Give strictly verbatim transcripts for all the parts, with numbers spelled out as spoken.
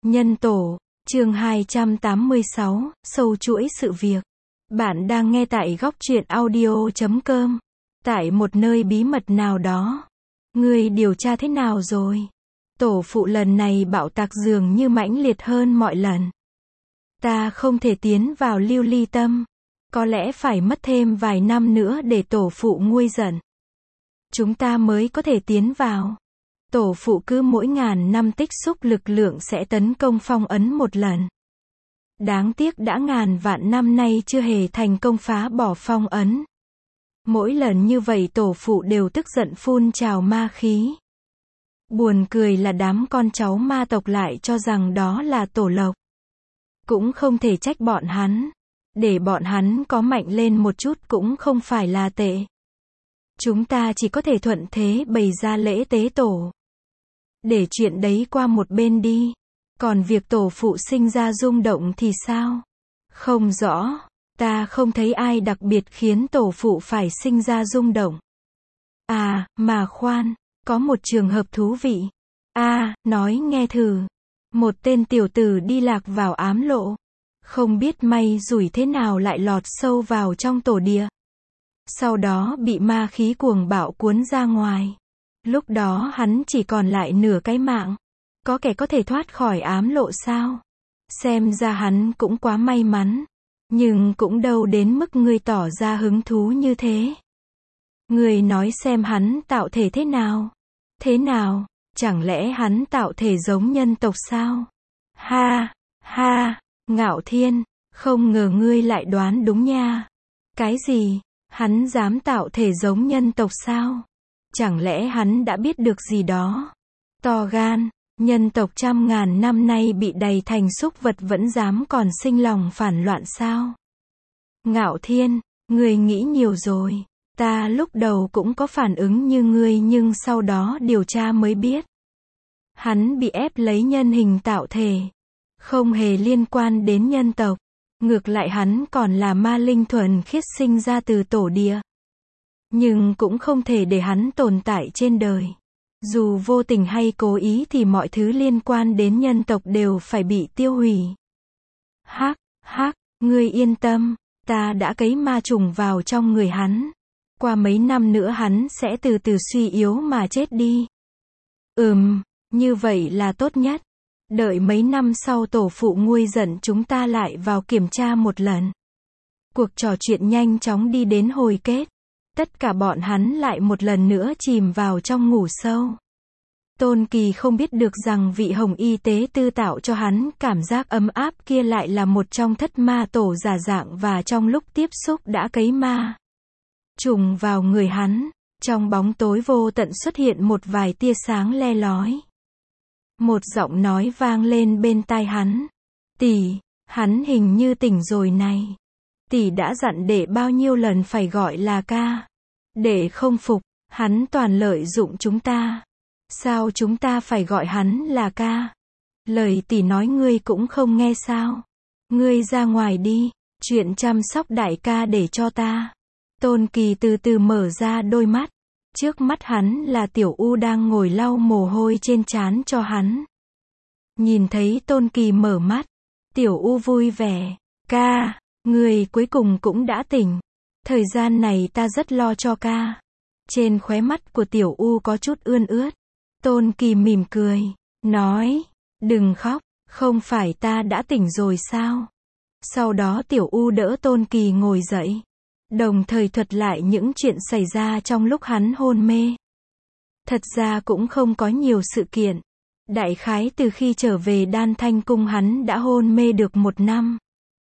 Nhân tổ, chương hai trăm tám mươi sáu, sâu chuỗi sự việc. Bạn đang nghe tại góc truyện audio chấm com. Tại một nơi bí mật nào đó. Ngươi điều tra thế nào rồi? Tổ phụ lần này bạo tạc dường như mãnh liệt hơn mọi lần. Ta không thể tiến vào lưu ly tâm. Có lẽ phải mất thêm vài năm nữa để tổ phụ nguôi giận. Chúng ta mới có thể tiến vào. Tổ phụ cứ mỗi ngàn năm tích xúc lực lượng sẽ tấn công phong ấn một lần. Đáng tiếc đã ngàn vạn năm nay chưa hề thành công phá bỏ phong ấn. Mỗi lần như vậy tổ phụ đều tức giận phun trào ma khí. Buồn cười là đám con cháu ma tộc lại cho rằng đó là tổ lộc. Cũng không thể trách bọn hắn. Để bọn hắn có mạnh lên một chút cũng không phải là tệ. Chúng ta chỉ có thể thuận thế bày ra lễ tế tổ. Để chuyện đấy qua một bên đi. Còn việc tổ phụ sinh ra rung động thì sao? Không rõ. Ta không thấy ai đặc biệt khiến tổ phụ phải sinh ra rung động. À, mà khoan. Có một trường hợp thú vị. À, nói nghe thử. Một tên tiểu tử đi lạc vào ám lộ. Không biết may rủi thế nào lại lọt sâu vào trong tổ địa. Sau đó bị ma khí cuồng bạo cuốn ra ngoài. Lúc đó hắn chỉ còn lại nửa cái mạng. Có kẻ có thể thoát khỏi ám lộ sao? Xem ra hắn cũng quá may mắn. Nhưng cũng đâu đến mức ngươi tỏ ra hứng thú như thế. Ngươi nói xem hắn tạo thể thế nào? Thế nào? Chẳng lẽ hắn tạo thể giống nhân tộc sao? Ha, ha, Ngạo Thiên, không ngờ ngươi lại đoán đúng nha. Cái gì? Hắn dám tạo thể giống nhân tộc sao? Chẳng lẽ hắn đã biết được gì đó? To gan, nhân tộc trăm ngàn năm nay bị đày thành súc vật vẫn dám còn sinh lòng phản loạn sao? Ngạo Thiên, ngươi nghĩ nhiều rồi. Ta lúc đầu cũng có phản ứng như ngươi nhưng sau đó điều tra mới biết. Hắn bị ép lấy nhân hình tạo thể. Không hề liên quan đến nhân tộc. Ngược lại hắn còn là ma linh thuần khiết sinh ra từ tổ địa. Nhưng cũng không thể để hắn tồn tại trên đời. Dù vô tình hay cố ý thì mọi thứ liên quan đến nhân tộc đều phải bị tiêu hủy. Hắc, hắc, ngươi yên tâm, ta đã cấy ma trùng vào trong người hắn. Qua mấy năm nữa hắn sẽ từ từ suy yếu mà chết đi. Ừm, như vậy là tốt nhất. Đợi mấy năm sau tổ phụ nguôi giận chúng ta lại vào kiểm tra một lần. Cuộc trò chuyện nhanh chóng đi đến hồi kết. Tất cả bọn hắn lại một lần nữa chìm vào trong ngủ sâu. Tôn Kỳ không biết được rằng vị hồng y tế tư tạo cho hắn cảm giác ấm áp kia lại là một trong thất ma tổ giả dạng và trong lúc tiếp xúc đã cấy ma trùng vào người hắn. Trong bóng tối vô tận xuất hiện một vài tia sáng le lói. Một giọng nói vang lên bên tai hắn. Tỷ, hắn hình như tỉnh rồi này. Tỷ đã dặn đệ bao nhiêu lần phải gọi là ca. Đệ không phục, hắn toàn lợi dụng chúng ta. Sao chúng ta phải gọi hắn là ca? Lời tỷ nói ngươi cũng không nghe sao? Ngươi ra ngoài đi, chuyện chăm sóc đại ca để cho ta. Tôn Kỳ từ từ mở ra đôi mắt. Trước mắt hắn là Tiểu U đang ngồi lau mồ hôi trên trán cho hắn. Nhìn thấy Tôn Kỳ mở mắt, Tiểu U vui vẻ. Ca, người cuối cùng cũng đã tỉnh. Thời gian này ta rất lo cho ca. Trên khóe mắt của Tiểu U có chút ươn ướt. Tôn Kỳ mỉm cười, nói, đừng khóc, không phải ta đã tỉnh rồi sao? Sau đó Tiểu U đỡ Tôn Kỳ ngồi dậy. Đồng thời thuật lại những chuyện xảy ra trong lúc hắn hôn mê. Thật ra cũng không có nhiều sự kiện. Đại khái từ khi trở về Đan Thanh Cung hắn đã hôn mê được một năm.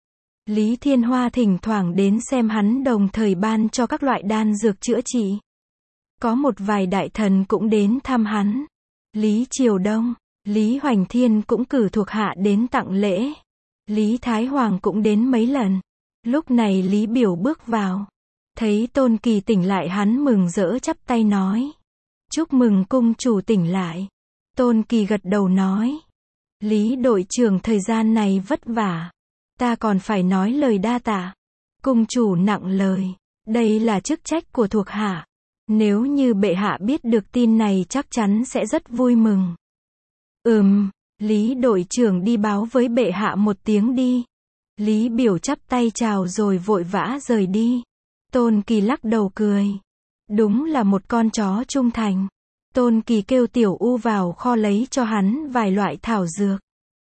Lý Thiên Hoa thỉnh thoảng đến xem hắn đồng thời ban cho các loại đan dược chữa trị. Có một vài đại thần cũng đến thăm hắn. Lý Triều Đông, Lý Hoành Thiên cũng cử thuộc hạ đến tặng lễ. Lý Thái Hoàng cũng đến mấy lần. Lúc này Lý Biểu bước vào. Thấy Tôn Kỳ tỉnh lại hắn mừng rỡ chắp tay nói. Chúc mừng cung chủ tỉnh lại. Tôn Kỳ gật đầu nói. Lý đội trưởng thời gian này vất vả. Ta còn phải nói lời đa tạ. Cung chủ nặng lời. Đây là chức trách của thuộc hạ. Nếu như bệ hạ biết được tin này chắc chắn sẽ rất vui mừng. Ừm, Lý đội trưởng đi báo với bệ hạ một tiếng đi. Lý Biểu chắp tay chào rồi vội vã rời đi. Tôn Kỳ lắc đầu cười. Đúng là một con chó trung thành. Tôn Kỳ kêu Tiểu U vào kho lấy cho hắn vài loại thảo dược.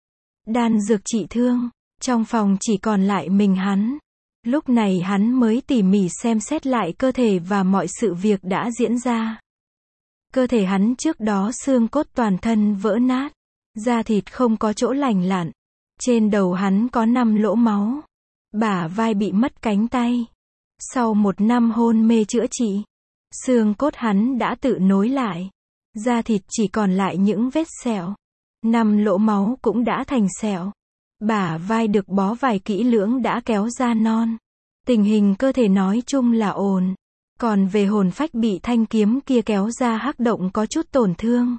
Đan dược trị thương. Trong phòng chỉ còn lại mình hắn. Lúc này hắn mới tỉ mỉ xem xét lại cơ thể và mọi sự việc đã diễn ra. Cơ thể hắn trước đó xương cốt toàn thân vỡ nát. Da thịt không có chỗ lành lặn. Trên đầu hắn có năm lỗ máu. Bả vai bị mất cánh tay. Sau một năm hôn mê chữa trị, xương cốt hắn đã tự nối lại. Da thịt chỉ còn lại những vết sẹo. Năm lỗ máu cũng đã thành sẹo. Bả vai được bó vải kỹ lưỡng đã kéo ra non. Tình hình cơ thể nói chung là ổn. Còn về hồn phách bị thanh kiếm kia kéo ra hắc động có chút tổn thương.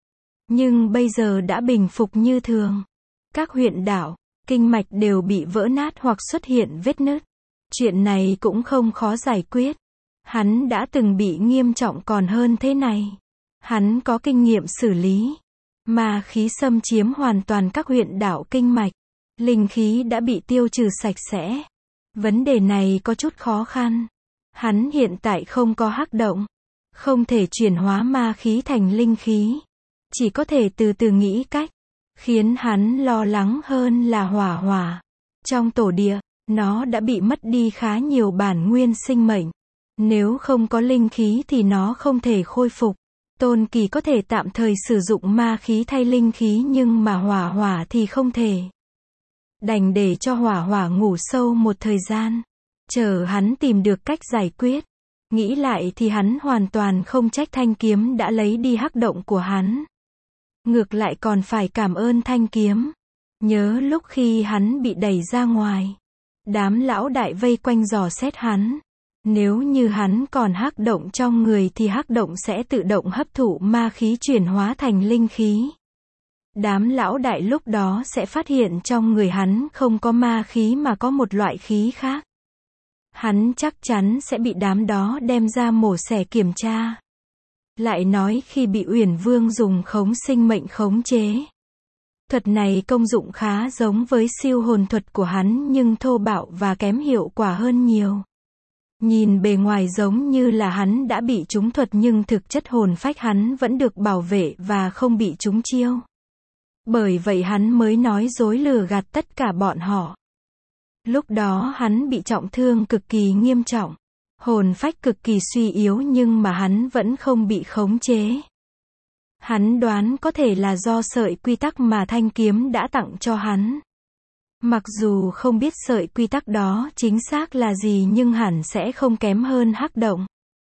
Nhưng bây giờ đã bình phục như thường. Các huyệt đạo, kinh mạch đều bị vỡ nát hoặc xuất hiện vết nứt. Chuyện này cũng không khó giải quyết. Hắn đã từng bị nghiêm trọng còn hơn thế này. Hắn có kinh nghiệm xử lý. Ma khí xâm chiếm hoàn toàn các huyệt đạo kinh mạch. Linh khí đã bị tiêu trừ sạch sẽ. Vấn đề này có chút khó khăn. Hắn hiện tại không có hắc động. Không thể chuyển hóa ma khí thành linh khí. Chỉ có thể từ từ nghĩ cách. Khiến hắn lo lắng hơn là hỏa hỏa. Trong tổ địa, nó đã bị mất đi khá nhiều bản nguyên sinh mệnh. Nếu không có linh khí thì nó không thể khôi phục. Tôn Kỳ có thể tạm thời sử dụng ma khí thay linh khí nhưng mà hỏa hỏa thì không thể. Đành để cho hỏa hỏa ngủ sâu một thời gian. Chờ hắn tìm được cách giải quyết. Nghĩ lại thì hắn hoàn toàn không trách thanh kiếm đã lấy đi hắc động của hắn. Ngược lại còn phải cảm ơn thanh kiếm. Nhớ lúc khi hắn bị đẩy ra ngoài. Đám lão đại vây quanh dò xét hắn. Nếu như hắn còn hắc động trong người thì hắc động sẽ tự động hấp thụ ma khí chuyển hóa thành linh khí. Đám lão đại lúc đó sẽ phát hiện trong người hắn không có ma khí mà có một loại khí khác. Hắn chắc chắn sẽ bị đám đó đem ra mổ xẻ kiểm tra. Lại nói khi bị Uyển Vương dùng khống sinh mệnh khống chế. Thuật này công dụng khá giống với siêu hồn thuật của hắn nhưng thô bạo và kém hiệu quả hơn nhiều. Nhìn bề ngoài giống như là hắn đã bị trúng thuật nhưng thực chất hồn phách hắn vẫn được bảo vệ và không bị trúng chiêu. Bởi vậy hắn mới nói dối lừa gạt tất cả bọn họ. Lúc đó hắn bị trọng thương cực kỳ nghiêm trọng. Hồn phách cực kỳ suy yếu nhưng mà hắn vẫn không bị khống chế. Hắn đoán có thể là do sợi quy tắc mà thanh kiếm đã tặng cho hắn. Mặc dù không biết sợi quy tắc đó chính xác là gì nhưng hẳn sẽ không kém hơn hắc động.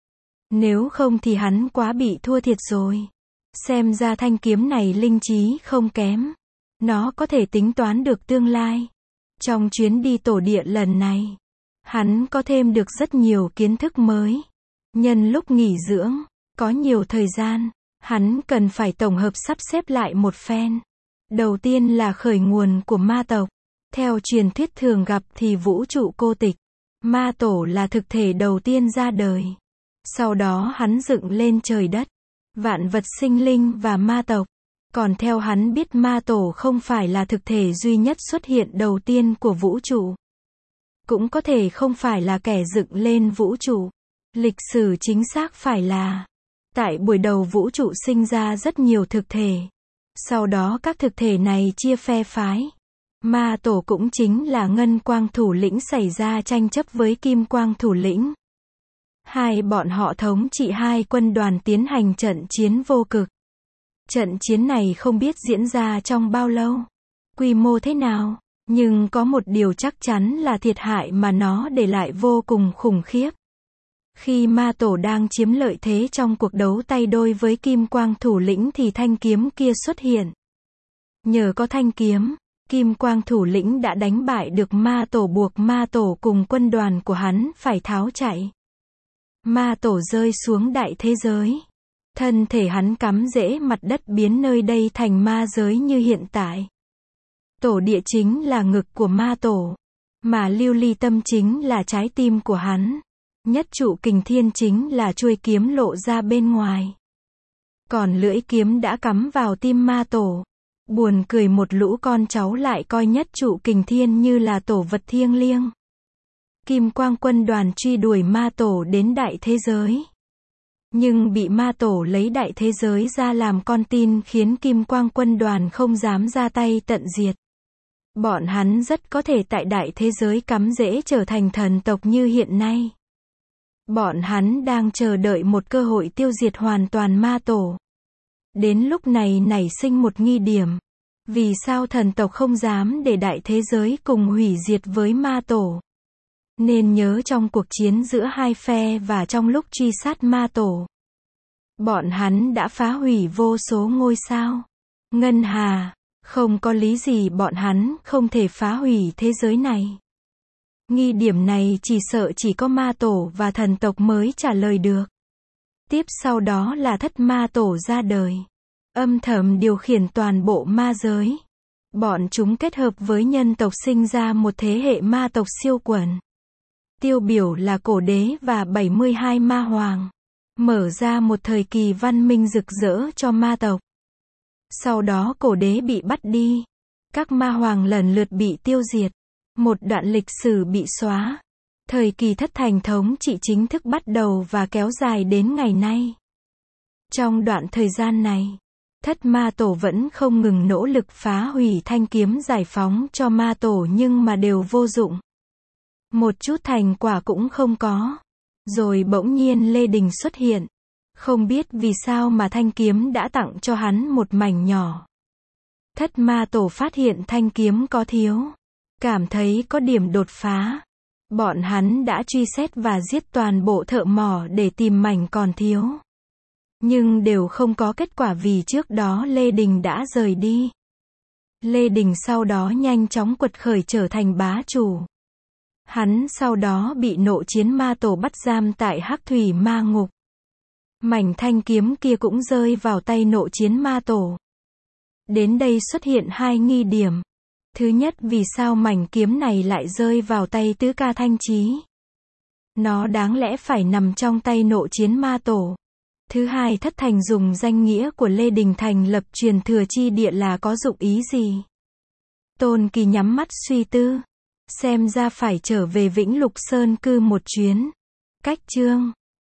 Nếu không thì hắn quá bị thua thiệt rồi. Xem ra thanh kiếm này linh trí không kém. Nó có thể tính toán được tương lai. Trong chuyến đi tổ địa lần này, hắn có thêm được rất nhiều kiến thức mới. Nhân lúc nghỉ dưỡng, có nhiều thời gian, hắn cần phải tổng hợp sắp xếp lại một phen. Đầu tiên là khởi nguồn của ma tộc. Theo truyền thuyết thường gặp thì vũ trụ cô tịch. Ma tổ là thực thể đầu tiên ra đời. Sau đó hắn dựng lên trời đất, vạn vật sinh linh và ma tộc. Còn theo hắn biết ma tổ không phải là thực thể duy nhất xuất hiện đầu tiên của vũ trụ. Cũng có thể không phải là kẻ dựng lên vũ trụ. Lịch sử chính xác phải là, tại buổi đầu vũ trụ sinh ra rất nhiều thực thể. Sau đó các thực thể này chia phe phái. Ma tổ cũng chính là ngân quang thủ lĩnh xảy ra tranh chấp với kim quang thủ lĩnh. Hai bọn họ thống trị hai quân đoàn tiến hành trận chiến vô cực. Trận chiến này không biết diễn ra trong bao lâu, quy mô thế nào, nhưng có một điều chắc chắn là thiệt hại mà nó để lại vô cùng khủng khiếp. Khi ma tổ đang chiếm lợi thế trong cuộc đấu tay đôi với kim quang thủ lĩnh thì thanh kiếm kia xuất hiện. Nhờ có thanh kiếm, kim quang thủ lĩnh đã đánh bại được ma tổ buộc ma tổ cùng quân đoàn của hắn phải tháo chạy. Ma tổ rơi xuống đại thế giới. Thân thể hắn cắm rễ mặt đất biến nơi đây thành ma giới như hiện tại. Tổ địa chính là ngực của ma tổ. Mà lưu ly tâm chính là trái tim của hắn. Nhất trụ kình thiên chính là chuôi kiếm lộ ra bên ngoài. Còn lưỡi kiếm đã cắm vào tim ma tổ. Buồn cười một lũ con cháu lại coi nhất trụ kình thiên như là tổ vật thiêng liêng. Kim Quang quân đoàn truy đuổi ma tổ đến đại thế giới. Nhưng bị ma tổ lấy đại thế giới ra làm con tin khiến Kim Quang quân đoàn không dám ra tay tận diệt. Bọn hắn rất có thể tại đại thế giới cắm rễ trở thành thần tộc như hiện nay. Bọn hắn đang chờ đợi một cơ hội tiêu diệt hoàn toàn ma tổ. Đến lúc này nảy sinh một nghi điểm. Vì sao thần tộc không dám để đại thế giới cùng hủy diệt với ma tổ? Nên nhớ trong cuộc chiến giữa hai phe và trong lúc truy sát ma tổ, bọn hắn đã phá hủy vô số ngôi sao, ngân hà, không có lý gì bọn hắn không thể phá hủy thế giới này. Nghi điểm này chỉ sợ chỉ có ma tổ và thần tộc mới trả lời được. Tiếp sau đó là thất ma tổ ra đời, âm thầm điều khiển toàn bộ ma giới. Bọn chúng kết hợp với nhân tộc sinh ra một thế hệ ma tộc siêu quần. Tiêu biểu là cổ đế và bảy mươi hai ma hoàng. Mở ra một thời kỳ văn minh rực rỡ cho ma tộc. Sau đó cổ đế bị bắt đi. Các ma hoàng lần lượt bị tiêu diệt. Một đoạn lịch sử bị xóa. Thời kỳ thất thành thống trị chính thức bắt đầu và kéo dài đến ngày nay. Trong đoạn thời gian này, thất ma tổ vẫn không ngừng nỗ lực phá hủy thanh kiếm giải phóng cho ma tổ nhưng mà đều vô dụng. Một chút thành quả cũng không có. Rồi bỗng nhiên Lê Đình xuất hiện. Không biết vì sao mà thanh kiếm đã tặng cho hắn một mảnh nhỏ. Thất ma tổ phát hiện thanh kiếm có thiếu. Cảm thấy có điểm đột phá. Bọn hắn đã truy xét và giết toàn bộ thợ mỏ để tìm mảnh còn thiếu. Nhưng đều không có kết quả vì trước đó Lê Đình đã rời đi. Lê Đình sau đó nhanh chóng quật khởi trở thành bá chủ. Hắn sau đó bị nộ chiến ma tổ bắt giam tại Hắc Thủy Ma Ngục. Mảnh thanh kiếm kia cũng rơi vào tay nộ chiến ma tổ. Đến đây xuất hiện hai nghi điểm. Thứ nhất, vì sao mảnh kiếm này lại rơi vào tay Tứ Ca Thanh Chí? Nó đáng lẽ phải nằm trong tay nộ chiến ma tổ. Thứ hai, Thất Thành dùng danh nghĩa của Lê Đình thành lập truyền thừa chi địa là có dụng ý gì? Tôn Kỳ nhắm mắt suy tư. Xem ra phải trở về Vĩnh Lục Sơn cư một chuyến. Cách chương